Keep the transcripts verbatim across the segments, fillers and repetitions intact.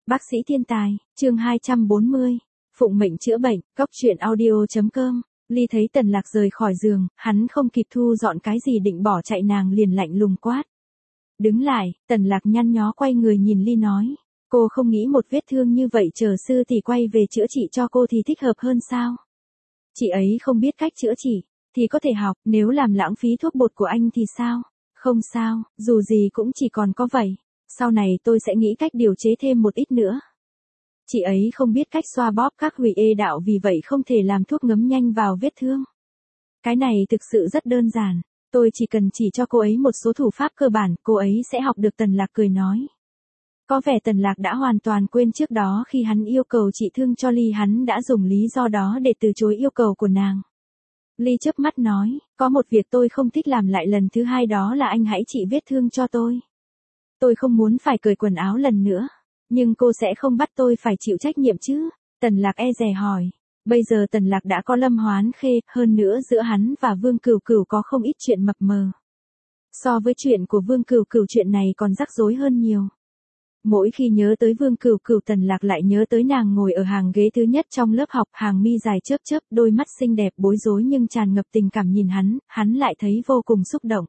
Bác sĩ thiên tài, chương hai trăm bốn mươi. Phụng mệnh chữa bệnh, cóc truyện audio.com. Ly thấy Tần Lạc rời khỏi giường, hắn không kịp thu dọn cái gì định bỏ chạy, nàng liền lạnh lùng quát. Đứng lại, Tần Lạc nhăn nhó quay người nhìn Ly nói. Cô không nghĩ một vết thương như vậy chờ sư tỷ quay về chữa trị cho cô thì thích hợp hơn sao? Chị ấy không biết cách chữa trị, thì có thể học, nếu làm lãng phí thuốc bột của anh thì sao? Không sao, dù gì cũng chỉ còn có vậy. Sau này tôi sẽ nghĩ cách điều chế thêm một ít nữa. Chị ấy không biết cách xoa bóp các hủy ê đạo, vì vậy không thể làm thuốc ngấm nhanh vào vết thương. Cái này thực sự rất đơn giản, tôi chỉ cần chỉ cho cô ấy một số thủ pháp cơ bản, cô ấy sẽ học được. Tần Lạc cười nói. Có vẻ Tần Lạc đã hoàn toàn quên trước đó khi hắn yêu cầu trị thương cho Ly, hắn đã dùng lý do đó để từ chối yêu cầu của nàng. Ly chớp mắt nói, có một việc tôi không thích làm lại lần thứ hai, đó là anh hãy trị vết thương cho tôi. Tôi không muốn phải cởi quần áo lần nữa, nhưng cô sẽ không bắt tôi phải chịu trách nhiệm chứ? Tần Lạc e dè hỏi. Bây giờ Tần Lạc đã có Lâm Hoán Khê, hơn nữa giữa hắn và Vương Cửu Cửu có không ít chuyện mập mờ. So với chuyện của Vương Cửu Cửu, chuyện này còn rắc rối hơn nhiều. Mỗi khi nhớ tới Vương Cửu Cửu, Tần Lạc lại nhớ tới nàng ngồi ở hàng ghế thứ nhất trong lớp học, hàng mi dài chớp chớp, đôi mắt xinh đẹp bối rối nhưng tràn ngập tình cảm nhìn hắn, hắn lại thấy vô cùng xúc động.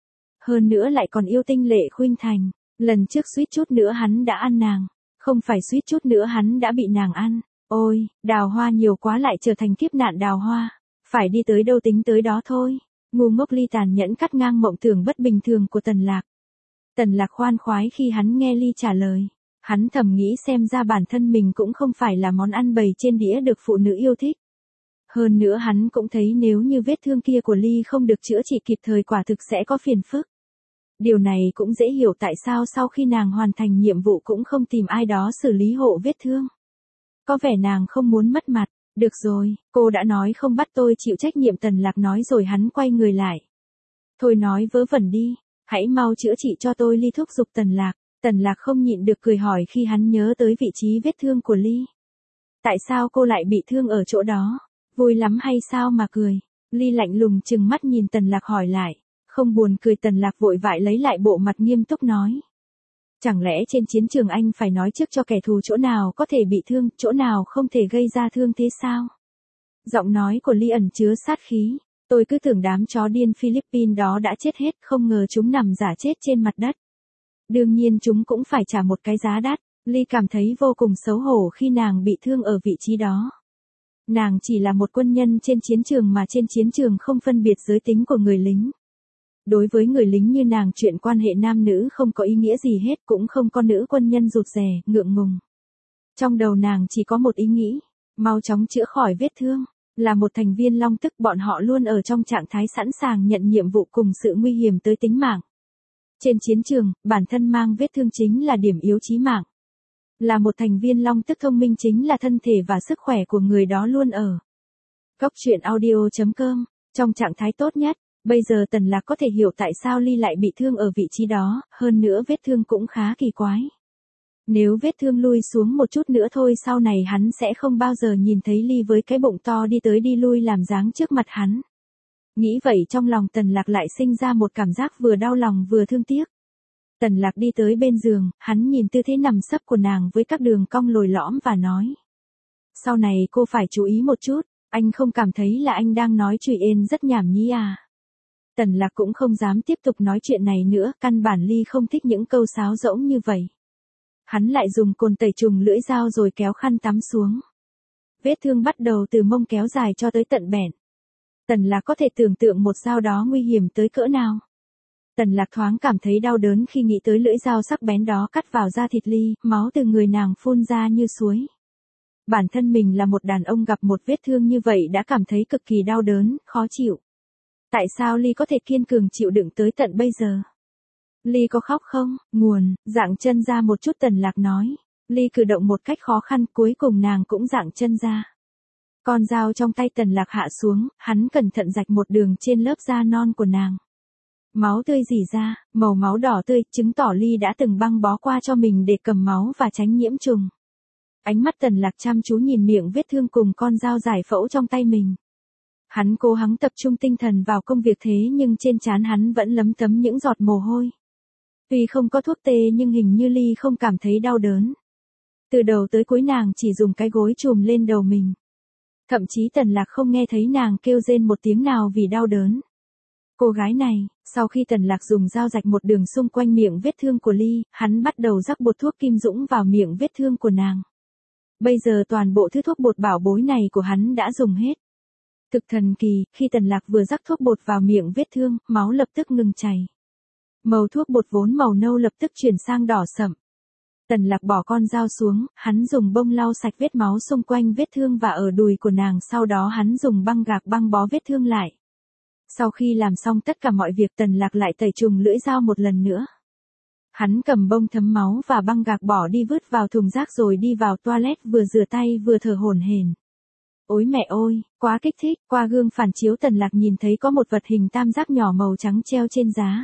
Hơn nữa lại còn yêu tinh lệ khuynh thành, lần trước suýt chút nữa hắn đã ăn nàng, không phải suýt chút nữa hắn đã bị nàng ăn. Ôi, đào hoa nhiều quá lại trở thành kiếp nạn đào hoa, phải đi tới đâu tính tới đó thôi. Ngu ngốc. Ly tàn nhẫn cắt ngang mộng tưởng bất bình thường của Tần Lạc. Tần Lạc khoan khoái khi hắn nghe Ly trả lời. Hắn thầm nghĩ xem ra bản thân mình cũng không phải là món ăn bày trên đĩa được phụ nữ yêu thích. Hơn nữa hắn cũng thấy nếu như vết thương kia của Ly không được chữa trị kịp thời quả thực sẽ có phiền phức. Điều này cũng dễ hiểu tại sao sau khi nàng hoàn thành nhiệm vụ cũng không tìm ai đó xử lý hộ vết thương. Có vẻ nàng không muốn mất mặt. Được rồi, cô đã nói không bắt tôi chịu trách nhiệm, Tần Lạc nói rồi hắn quay người lại. Thôi nói vớ vẩn đi, hãy mau chữa trị cho tôi, Ly thúc giục Tần Lạc. Tần Lạc không nhịn được cười hỏi khi hắn nhớ tới vị trí vết thương của Ly. Tại sao cô lại bị thương ở chỗ đó? Vui lắm hay sao mà cười? Ly lạnh lùng trừng mắt nhìn Tần Lạc hỏi lại. Không buồn cười. Tần Lạc vội vại lấy lại bộ mặt nghiêm túc nói. Chẳng lẽ trên chiến trường anh phải nói trước cho kẻ thù chỗ nào có thể bị thương, chỗ nào không thể gây ra thương thế sao? Giọng nói của Ly ẩn chứa sát khí. Tôi cứ tưởng đám chó điên Philippines đó đã chết hết, không ngờ chúng nằm giả chết trên mặt đất. Đương nhiên chúng cũng phải trả một cái giá đắt. Ly cảm thấy vô cùng xấu hổ khi nàng bị thương ở vị trí đó. Nàng chỉ là một quân nhân trên chiến trường, mà trên chiến trường không phân biệt giới tính của người lính. Đối với người lính như nàng, chuyện quan hệ nam nữ không có ý nghĩa gì hết, cũng không có nữ quân nhân rụt rè, ngượng ngùng. Trong đầu nàng chỉ có một ý nghĩ, mau chóng chữa khỏi vết thương. Là một thành viên Long Tức, bọn họ luôn ở trong trạng thái sẵn sàng nhận nhiệm vụ cùng sự nguy hiểm tới tính mạng. Trên chiến trường, bản thân mang vết thương chính là điểm yếu chí mạng. Là một thành viên Long Tức thông minh chính là thân thể và sức khỏe của người đó luôn ở cóc truyện audio.com trong trạng thái tốt nhất. Bây giờ Tần Lạc có thể hiểu tại sao Ly lại bị thương ở vị trí đó, hơn nữa vết thương cũng khá kỳ quái. Nếu vết thương lui xuống một chút nữa thôi, sau này hắn sẽ không bao giờ nhìn thấy Ly với cái bụng to đi tới đi lui làm dáng trước mặt hắn. Nghĩ vậy trong lòng Tần Lạc lại sinh ra một cảm giác vừa đau lòng vừa thương tiếc. Tần Lạc đi tới bên giường, hắn nhìn tư thế nằm sấp của nàng với các đường cong lồi lõm và nói. Sau này cô phải chú ý một chút, anh không cảm thấy là anh đang nói chửi ên rất nhảm nhí à? Tần Lạc cũng không dám tiếp tục nói chuyện này nữa, căn bản Ly không thích những câu sáo rỗng như vậy. Hắn lại dùng cồn tẩy trùng lưỡi dao rồi kéo khăn tắm xuống. Vết thương bắt đầu từ mông kéo dài cho tới tận bẹn. Tần Lạc có thể tưởng tượng một dao đó nguy hiểm tới cỡ nào. Tần Lạc thoáng cảm thấy đau đớn khi nghĩ tới lưỡi dao sắc bén đó cắt vào da thịt Ly, máu từ người nàng phun ra như suối. Bản thân mình là một đàn ông gặp một vết thương như vậy đã cảm thấy cực kỳ đau đớn, khó chịu. Tại sao Ly có thể kiên cường chịu đựng tới tận bây giờ? Ly có khóc không? Nguồn, dạng chân ra một chút, Tần Lạc nói. Ly cử động một cách khó khăn, cuối cùng nàng cũng dạng chân ra. Con dao trong tay Tần Lạc hạ xuống, hắn cẩn thận rạch một đường trên lớp da non của nàng. Máu tươi rỉ ra, màu máu đỏ tươi, chứng tỏ Ly đã từng băng bó qua cho mình để cầm máu và tránh nhiễm trùng. Ánh mắt Tần Lạc chăm chú nhìn miệng vết thương cùng con dao giải phẫu trong tay mình. Hắn cố gắng tập trung tinh thần vào công việc, thế nhưng trên trán hắn vẫn lấm tấm những giọt mồ hôi. Tuy không có thuốc tê nhưng hình như Ly không cảm thấy đau đớn. Từ đầu tới cuối nàng chỉ dùng cái gối chùm lên đầu mình. Thậm chí Tần Lạc không nghe thấy nàng kêu rên một tiếng nào vì đau đớn. Cô gái này, sau khi Tần Lạc dùng dao rạch một đường xung quanh miệng vết thương của Ly, hắn bắt đầu rắc bột thuốc kim dũng vào miệng vết thương của nàng. Bây giờ toàn bộ thứ thuốc bột bảo bối này của hắn đã dùng hết. Thực thần kỳ, khi Tần Lạc vừa rắc thuốc bột vào miệng vết thương, máu lập tức ngừng chảy. Màu thuốc bột vốn màu nâu lập tức chuyển sang đỏ sậm. Tần Lạc bỏ con dao xuống, hắn dùng bông lau sạch vết máu xung quanh vết thương và ở đùi của nàng, sau đó hắn dùng băng gạc băng bó vết thương lại. Sau khi làm xong tất cả mọi việc, Tần Lạc lại tẩy trùng lưỡi dao một lần nữa. Hắn cầm bông thấm máu và băng gạc bỏ đi vứt vào thùng rác rồi đi vào toilet vừa rửa tay vừa thở hổn hển. Ôi mẹ ơi, quá kích thích, qua gương phản chiếu Tần Lạc nhìn thấy có một vật hình tam giác nhỏ màu trắng treo trên giá.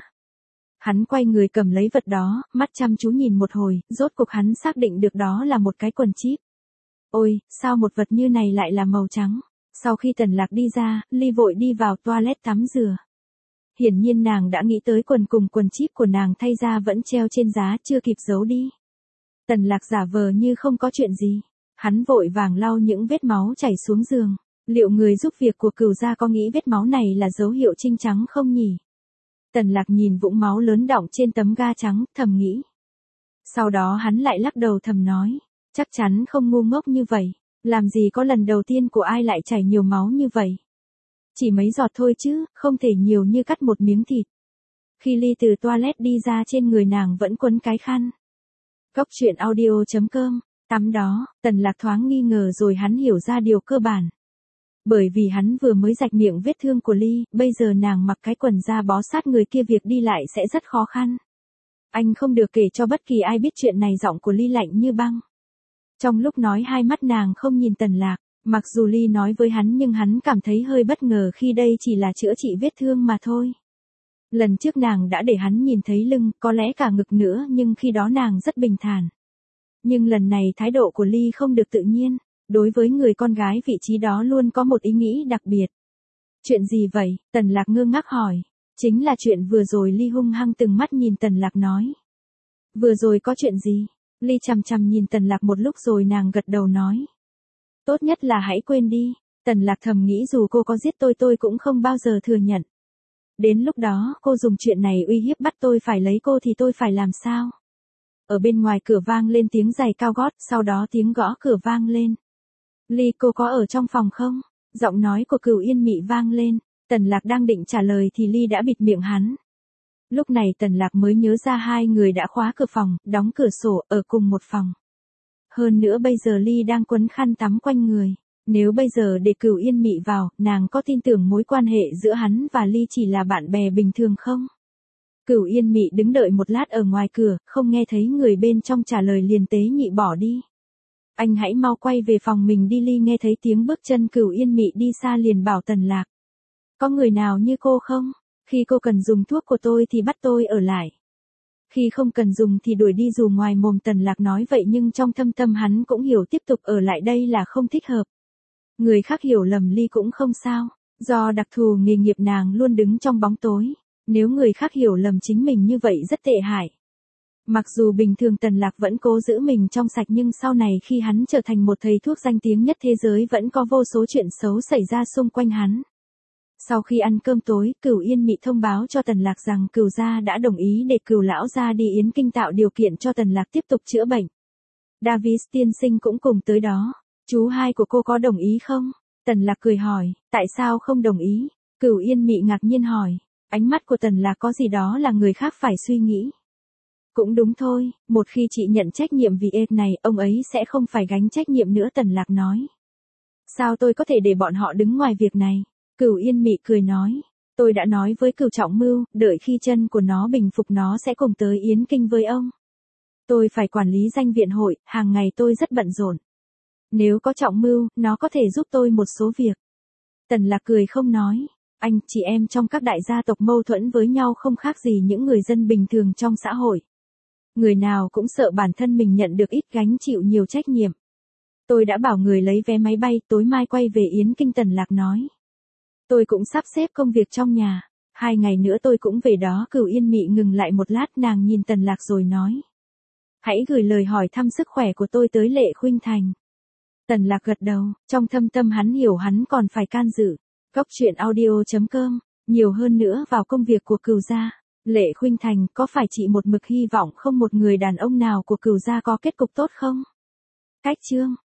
Hắn quay người cầm lấy vật đó, mắt chăm chú nhìn một hồi, rốt cuộc hắn xác định được đó là một cái quần chip. Ôi, sao một vật như này lại là màu trắng? Sau khi Tần Lạc đi ra, Ly vội đi vào toilet tắm rửa. Hiển nhiên nàng đã nghĩ tới quần cùng quần chip của nàng thay ra vẫn treo trên giá chưa kịp giấu đi. Tần Lạc giả vờ như không có chuyện gì. Hắn vội vàng lau những vết máu chảy xuống giường. Liệu người giúp việc của Cửu gia có nghĩ vết máu này là dấu hiệu trinh trắng không nhỉ? Tần Lạc nhìn vũng máu lớn đọng trên tấm ga trắng, thầm nghĩ. Sau đó hắn lại lắc đầu thầm nói. Chắc chắn không ngu ngốc như vậy. Làm gì có lần đầu tiên của ai lại chảy nhiều máu như vậy? Chỉ mấy giọt thôi chứ, không thể nhiều như cắt một miếng thịt. Khi Ly từ toilet đi ra, trên người nàng vẫn quấn cái khăn. Cốc truyện audio chấm com. Tắm đó, Tần Lạc thoáng nghi ngờ rồi hắn hiểu ra điều cơ bản. Bởi vì hắn vừa mới rạch miệng vết thương của Ly, bây giờ nàng mặc cái quần da bó sát người kia việc đi lại sẽ rất khó khăn. Anh không được kể cho bất kỳ ai biết chuyện này. Giọng của Ly lạnh như băng. Trong lúc nói hai mắt nàng không nhìn Tần Lạc, mặc dù Ly nói với hắn nhưng hắn cảm thấy hơi bất ngờ khi đây chỉ là chữa trị vết thương mà thôi. Lần trước nàng đã để hắn nhìn thấy lưng, có lẽ cả ngực nữa, nhưng khi đó nàng rất bình thản. Nhưng lần này thái độ của Ly không được tự nhiên, đối với người con gái vị trí đó luôn có một ý nghĩ đặc biệt. Chuyện gì vậy? Tần Lạc ngơ ngác hỏi. Chính là chuyện vừa rồi. Ly hung hăng từng mắt nhìn Tần Lạc nói. Vừa rồi có chuyện gì? Ly chằm chằm nhìn Tần Lạc một lúc rồi nàng gật đầu nói. Tốt nhất là hãy quên đi. Tần Lạc thầm nghĩ dù cô có giết tôi tôi cũng không bao giờ thừa nhận. Đến lúc đó cô dùng chuyện này uy hiếp bắt tôi phải lấy cô thì tôi phải làm sao? Ở bên ngoài cửa vang lên tiếng giày cao gót, sau đó tiếng gõ cửa vang lên. Ly, cô có ở trong phòng không? Giọng nói của Cửu Yên Mị vang lên. Tần Lạc đang định trả lời thì Ly đã bịt miệng hắn. Lúc này Tần Lạc mới nhớ ra hai người đã khóa cửa phòng, đóng cửa sổ, ở cùng một phòng. Hơn nữa bây giờ Ly đang quấn khăn tắm quanh người. Nếu bây giờ để Cửu Yên Mị vào, nàng có tin tưởng mối quan hệ giữa hắn và Ly chỉ là bạn bè bình thường không? Cửu Yên Mị đứng đợi một lát ở ngoài cửa, không nghe thấy người bên trong trả lời liền tế nhị bỏ đi. Anh hãy mau quay về phòng mình đi. Ly nghe thấy tiếng bước chân Cửu Yên Mị đi xa liền bảo Tần Lạc. Có người nào như cô không? Khi cô cần dùng thuốc của tôi thì bắt tôi ở lại. Khi không cần dùng thì đuổi đi. Dù ngoài mồm Tần Lạc nói vậy nhưng trong thâm tâm hắn cũng hiểu tiếp tục ở lại đây là không thích hợp. Người khác hiểu lầm Ly cũng không sao. Do đặc thù nghề nghiệp nàng luôn đứng trong bóng tối. Nếu người khác hiểu lầm chính mình như vậy rất tệ hại. Mặc dù bình thường Tần Lạc vẫn cố giữ mình trong sạch nhưng sau này khi hắn trở thành một thầy thuốc danh tiếng nhất thế giới vẫn có vô số chuyện xấu xảy ra xung quanh hắn. Sau khi ăn cơm tối, Cửu Yên Mị thông báo cho Tần Lạc rằng Cửu gia đã đồng ý để Cửu lão gia đi Yến Kinh tạo điều kiện cho Tần Lạc tiếp tục chữa bệnh. Davis tiên sinh cũng cùng tới đó. Chú hai của cô có đồng ý không? Tần Lạc cười hỏi, tại sao không đồng ý? Cửu Yên Mị ngạc nhiên hỏi. Ánh mắt của Tần Lạc có gì đó là người khác phải suy nghĩ. Cũng đúng thôi, một khi chị nhận trách nhiệm vì ê này, ông ấy sẽ không phải gánh trách nhiệm nữa. Tần Lạc nói. Sao tôi có thể để bọn họ đứng ngoài việc này? Cửu Yên Mị cười nói. Tôi đã nói với Cửu Trọng Mưu, đợi khi chân của nó bình phục nó sẽ cùng tới Yến Kinh với ông. Tôi phải quản lý danh viện hội, hàng ngày tôi rất bận rộn. Nếu có Trọng Mưu, nó có thể giúp tôi một số việc. Tần Lạc cười không nói. Anh, chị em trong các đại gia tộc mâu thuẫn với nhau không khác gì những người dân bình thường trong xã hội. Người nào cũng sợ bản thân mình nhận được ít gánh chịu nhiều trách nhiệm. Tôi đã bảo người lấy vé máy bay, tối mai quay về Yến Kinh. Tần Lạc nói. Tôi cũng sắp xếp công việc trong nhà. Hai ngày nữa tôi cũng về đó. Cửu Yên Mị ngừng lại một lát, nàng nhìn Tần Lạc rồi nói. Hãy gửi lời hỏi thăm sức khỏe của tôi tới Lệ Khuynh Thành. Tần Lạc gật đầu, trong thâm tâm hắn hiểu hắn còn phải can dự. Cốc truyện audio chấm com, nhiều hơn nữa vào công việc của Cửu gia. Lệ Khuynh Thành, có phải chị một mực hy vọng không một người đàn ông nào của Cửu gia có kết cục tốt không? Cách chương